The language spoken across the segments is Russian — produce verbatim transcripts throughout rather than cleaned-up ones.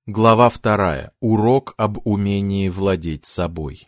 Глава вторая. Урок об умении владеть собой.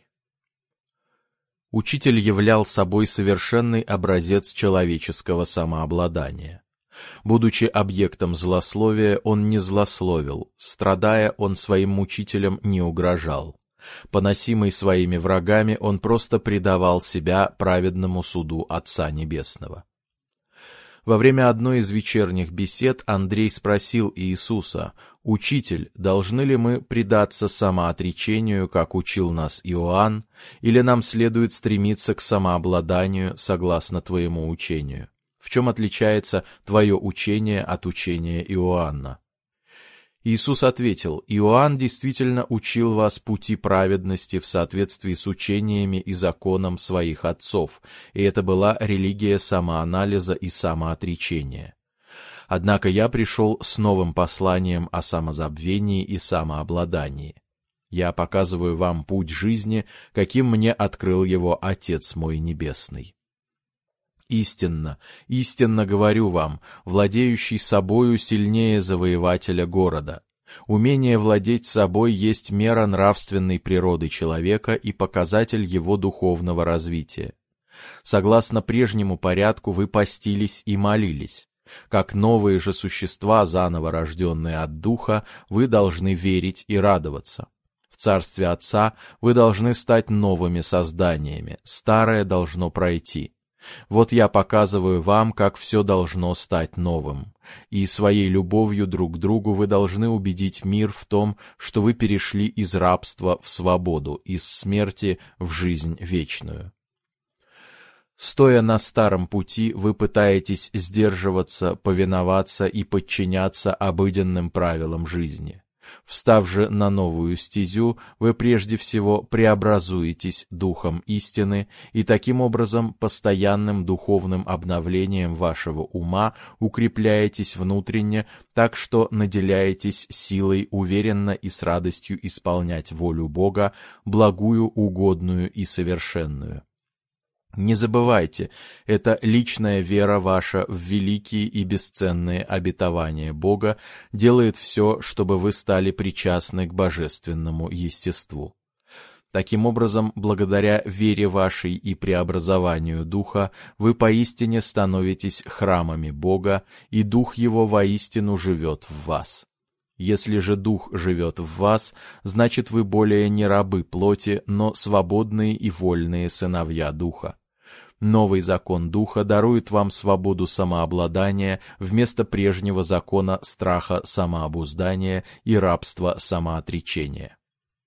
Учитель являл собой совершенный образец человеческого самообладания. Будучи объектом злословия, он не злословил, страдая, он своим мучителям не угрожал. Поносимый своими врагами, он просто предавал себя праведному суду Отца Небесного. Во время одной из вечерних бесед Андрей спросил Иисуса: «Учитель, должны ли мы предаться самоотречению, как учил нас Иоанн, или нам следует стремиться к самообладанию согласно твоему учению? В чем отличается твое учение от учения Иоанна?» Иисус ответил: «Иоанн действительно учил вас пути праведности в соответствии с учениями и законом своих отцов, и это была религия самоанализа и самоотречения. Однако я пришел с новым посланием о самозабвении и самообладании. Я показываю вам путь жизни, каким мне открыл его Отец мой Небесный. Истинно, истинно говорю вам, владеющий собою сильнее завоевателя города. Умение владеть собой есть мера нравственной природы человека и показатель его духовного развития. Согласно прежнему порядку вы постились и молились. Как новые же существа, заново рожденные от Духа, вы должны верить и радоваться. В Царстве Отца вы должны стать новыми созданиями, старое должно пройти. Вот я показываю вам, как все должно стать новым. И своей любовью друг к другу вы должны убедить мир в том, что вы перешли из рабства в свободу, из смерти в жизнь вечную. Стоя на старом пути, вы пытаетесь сдерживаться, повиноваться и подчиняться обыденным правилам жизни. Встав же на новую стезю, вы прежде всего преобразуетесь духом истины и таким образом постоянным духовным обновлением вашего ума укрепляетесь внутренне, так что наделяетесь силой уверенно и с радостью исполнять волю Бога, благую, угодную и совершенную. Не забывайте, это личная вера ваша в великие и бесценные обетования Бога делает все, чтобы вы стали причастны к божественному естеству. Таким образом, благодаря вере вашей и преобразованию Духа, вы поистине становитесь храмами Бога, и Дух Его воистину живет в вас. Если же Дух живет в вас, значит вы более не рабы плоти, но свободные и вольные сыновья Духа. Новый закон Духа дарует вам свободу самообладания вместо прежнего закона страха самообуздания и рабства самоотречения.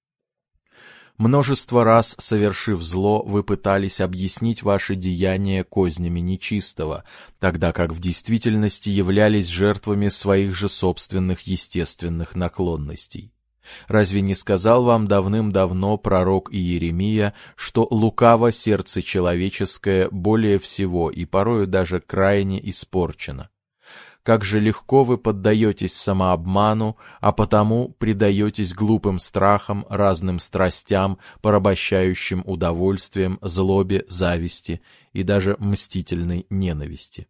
Множество раз, совершив зло, вы пытались объяснить ваши деяния кознями нечистого, тогда как в действительности являлись жертвами своих же собственных естественных наклонностей. Разве не сказал вам давным-давно пророк Иеремия, что лукаво сердце человеческое более всего и порою даже крайне испорчено? Как же легко вы поддаетесь самообману, а потому предаетесь глупым страхам, разным страстям, порабощающим удовольствием, злобе, зависти и даже мстительной ненависти.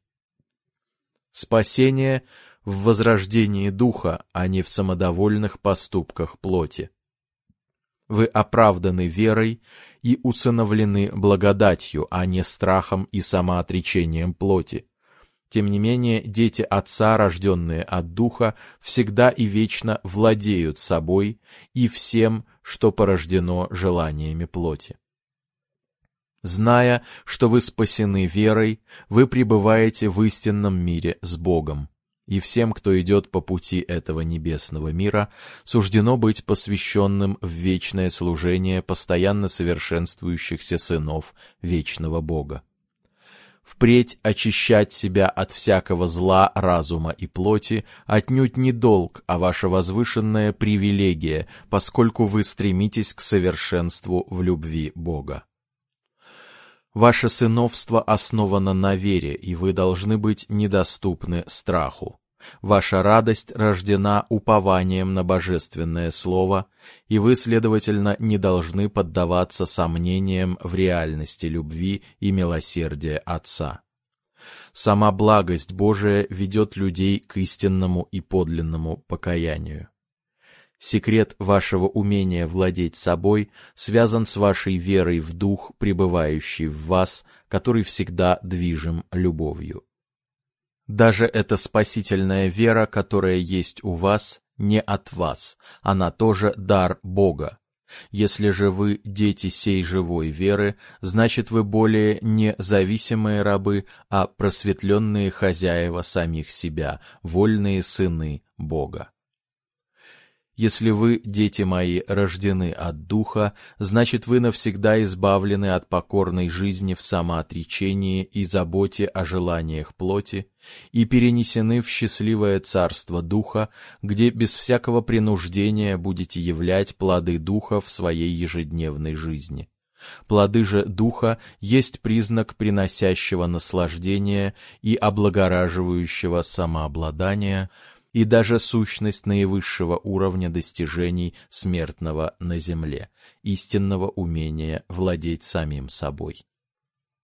Спасение — в возрождении духа, а не в самодовольных поступках плоти. Вы оправданы верой и усыновлены благодатью, а не страхом и самоотречением плоти. Тем не менее, дети Отца, рожденные от Духа, всегда и вечно владеют собой и всем, что порождено желаниями плоти. Зная, что вы спасены верой, вы пребываете в истинном мире с Богом. И всем, кто идет по пути этого небесного мира, суждено быть посвященным в вечное служение постоянно совершенствующихся сынов вечного Бога. Впредь очищать себя от всякого зла разума и плоти отнюдь не долг, а ваша возвышенная привилегия, поскольку вы стремитесь к совершенству в любви Бога. Ваше сыновство основано на вере, и вы должны быть недоступны страху. Ваша радость рождена упованием на божественное слово, и вы, следовательно, не должны поддаваться сомнениям в реальности любви и милосердия Отца. Сама благость Божия ведет людей к истинному и подлинному покаянию. Секрет вашего умения владеть собой связан с вашей верой в дух, пребывающий в вас, который всегда движим любовью. Даже эта спасительная вера, которая есть у вас, не от вас, она тоже дар Бога. Если же вы дети сей живой веры, значит вы более не зависимые рабы, а просветленные хозяева самих себя, вольные сыны Бога. Если вы, дети мои, рождены от Духа, значит вы навсегда избавлены от покорной жизни в самоотречении и заботе о желаниях плоти и перенесены в счастливое царство Духа, где без всякого принуждения будете являть плоды Духа в своей ежедневной жизни. Плоды же Духа есть признак приносящего наслаждение и облагораживающего самообладания, и даже сущность наивысшего уровня достижений смертного на земле, истинного умения владеть самим собой.